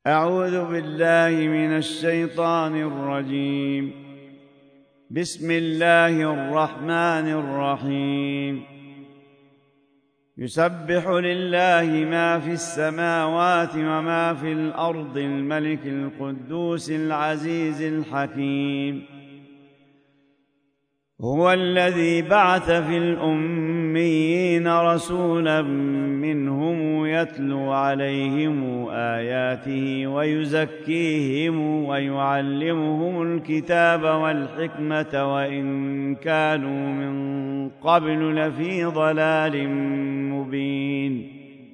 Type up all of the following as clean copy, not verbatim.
أعوذ بالله من الشيطان الرجيم. بسم الله الرحمن الرحيم. يسبح لله ما في السماوات وما في الأرض، الملك القدوس العزيز الحكيم. هو الذي بعث في الأميين رسولا منهم يتلو عليهم آياته ويزكيهم ويعلمهم الكتاب والحكمة وإن كانوا من قبل لفي ضلال مبين.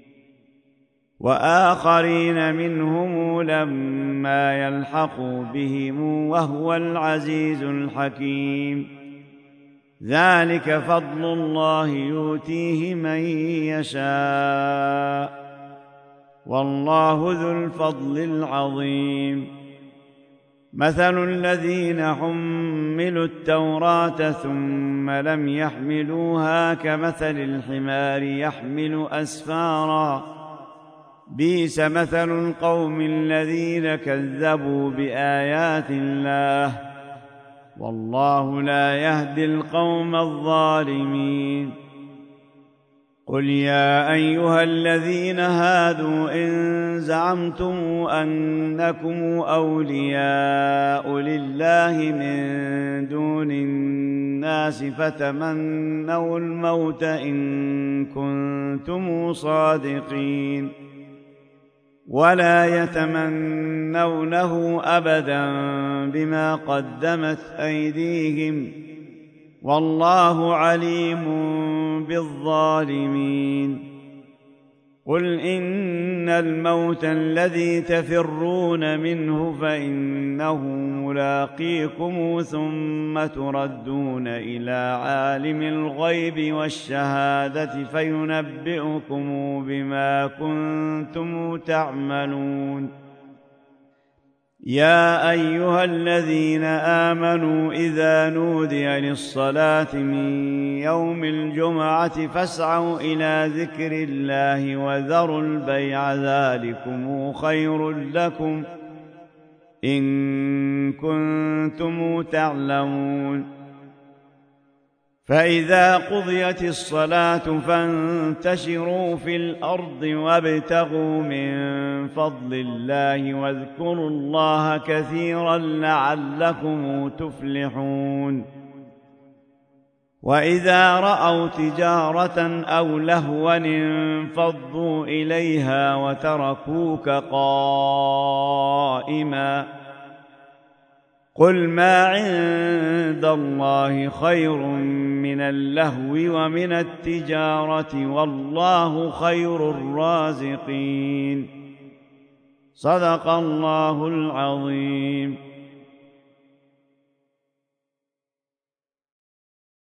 وآخرين منهم لما يلحقوا بهم وهو العزيز الحكيم. ذلك فضل الله يؤتيه من يشاء، والله ذو الفضل العظيم. مثل الذين حملوا التوراة ثم لم يحملوها كمثل الحمار يحمل أسفارا، بئس مثل القوم الذين كذبوا بآيات الله، والله لا يهدي القوم الظالمين. قل يا أيها الذين هادوا إن زعمتم أنكم أولياء لله من دون الناس فتمنوا الموت إن كنتم صادقين، ولا يتمنونه أبدا بما قدمت أيديهم، والله عليم بالظالمين. قل إن الموت الذي تفرون منه فإنه ملاقيكم ثم تردون إلى عالم الغيب والشهادة فينبئكم بما كنتم تعملون. يا أيها الذين آمنوا إذا نودي للصلاة من يوم الجمعة فاسعوا إلى ذكر الله وذروا البيع، ذلكم خير لكم إن كنتم تعلمون. فإذا قضيت الصلاة فانتشروا في الأرض وابتغوا من فضل الله واذكروا الله كثيرا لعلكم تفلحون. وإذا رأوا تجارة أو لهوا انفضوا إليها وتركوك قائما. قل ما عند الله خير من اللهو ومن التجارة، والله خير الرازقين. صدق الله العظيم.